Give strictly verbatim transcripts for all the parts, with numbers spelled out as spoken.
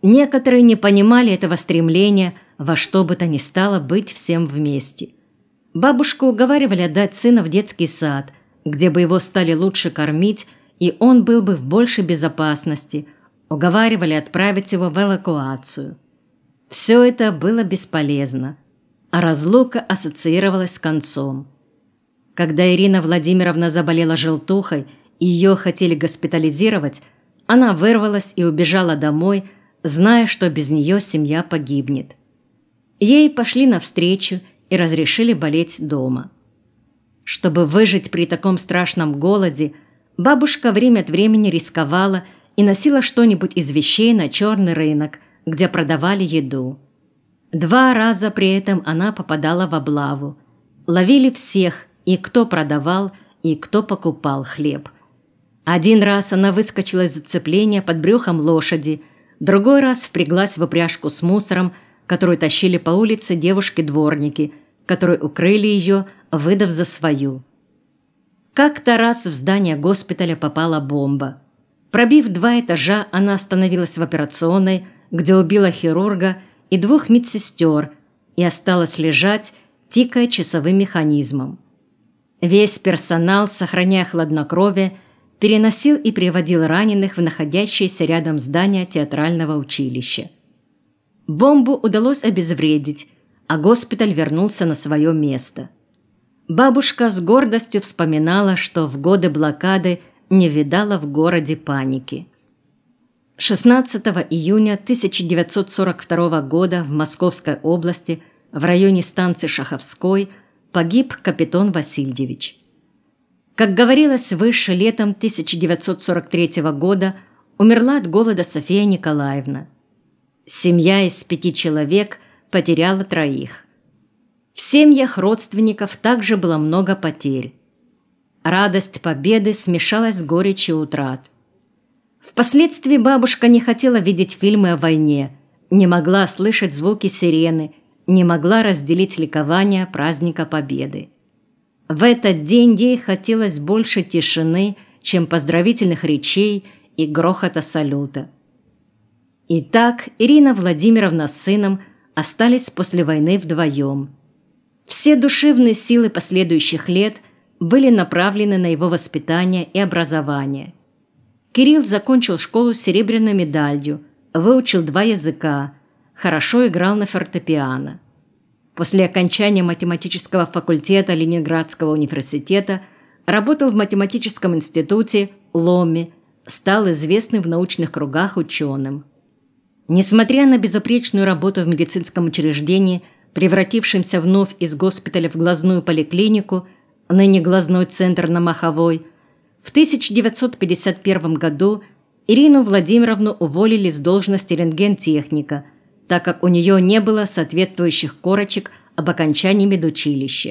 Некоторые не понимали этого стремления во что бы то ни стало быть всем вместе. Бабушку уговаривали отдать сына в детский сад, где бы его стали лучше кормить, и он был бы в большей безопасности. Уговаривали отправить его в эвакуацию. Все это было бесполезно, а разлука ассоциировалась с концом. Когда Ирина Владимировна заболела желтухой и ее хотели госпитализировать, она вырвалась и убежала домой, зная, что без нее семья погибнет. Ей пошли навстречу и разрешили болеть дома. Чтобы выжить при таком страшном голоде, бабушка время от времени рисковала и носила что-нибудь из вещей на черный рынок, где продавали еду. Два раза при этом она попадала в облаву. Ловили всех, и кто продавал, и кто покупал хлеб. Один раз она выскочила из зацепления под брюхом лошади, другой раз впряглась в упряжку с мусором, которую тащили по улице девушки-дворники, которые укрыли ее, выдав за свою. Как-то раз в здание госпиталя попала бомба. Пробив два этажа, она остановилась в операционной, где убила хирурга и двух медсестер и осталась лежать, тикая часовым механизмом. Весь персонал, сохраняя хладнокровие, переносил и приводил раненых в находящееся рядом здание театрального училища. Бомбу удалось обезвредить, а госпиталь вернулся на свое место. Бабушка с гордостью вспоминала, что в годы блокады не видала в городе паники. шестнадцатого июня тысяча девятьсот сорок второго года в Московской области, в районе станции Шаховской, погиб капитан Васильевич. Как говорилось выше, летом тысяча девятьсот сорок третьего года умерла от голода София Николаевна. Семья из пяти человек потеряла троих. В семьях родственников также было много потерь. Радость победы смешалась с горечью утрат. Впоследствии бабушка не хотела видеть фильмы о войне, не могла слышать звуки сирены, не могла разделить ликование праздника Победы. В этот день ей хотелось больше тишины, чем поздравительных речей и грохота салюта. Итак, Ирина Владимировна с сыном остались после войны вдвоем. Все душевные силы последующих лет были направлены на его воспитание и образование. Кирилл закончил школу с серебряной медалью, выучил два языка, хорошо играл на фортепиано. После окончания математического факультета Ленинградского университета работал в математическом институте ЛОМИ, стал известным в научных кругах ученым. Несмотря на безупречную работу в медицинском учреждении, превратившемся вновь из госпиталя в глазную поликлинику, ныне глазной центр на Маховой, в тысяча девятьсот пятьдесят первом году Ирину Владимировну уволили с должности рентгентехника, так как у нее не было соответствующих корочек об окончании медучилища.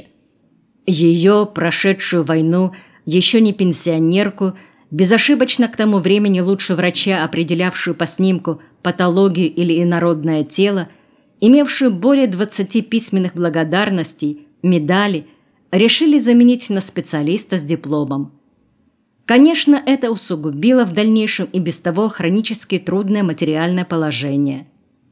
Ее, прошедшую войну, еще не пенсионерку, безошибочно к тому времени лучше врача, определявшую по снимку патологию или инородное тело, имевшую более двадцати письменных благодарностей, медали, решили заменить на специалиста с дипломом. Конечно, это усугубило в дальнейшем и без того хронически трудное материальное положение.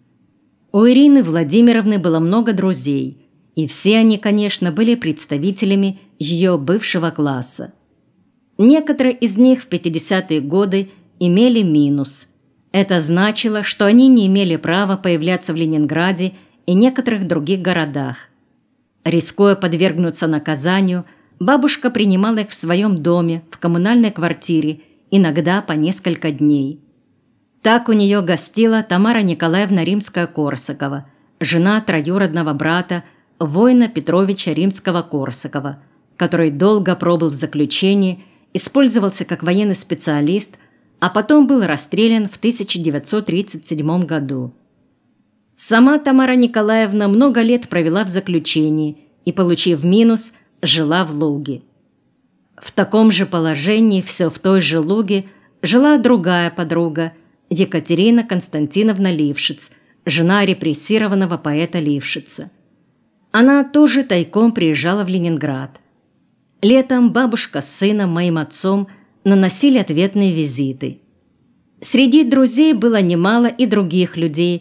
У Ирины Владимировны было много друзей, и все они, конечно, были представителями ее бывшего класса. Некоторые из них в пятидесятые годы имели минус. Это значило, что они не имели права появляться в Ленинграде и некоторых других городах. Рискуя подвергнуться наказанию, бабушка принимала их в своем доме, в коммунальной квартире, иногда по несколько дней. Так у нее гостила Тамара Николаевна Римская-Корсакова, жена троюродного брата воина Петровича Римского-Корсакова, который долго пробыл в заключении, использовался как военный специалист, а потом был расстрелян в тысяча девятьсот тридцать седьмом году. Сама Тамара Николаевна много лет провела в заключении и, получив минус, жила в Луге. В таком же положении, все в той же Луге, жила другая подруга, Екатерина Константиновна Лившиц, жена репрессированного поэта Лившица. Она тоже тайком приезжала в Ленинград. Летом бабушка с сыном, моим отцом, наносили ответные визиты. Среди друзей было немало и других людей,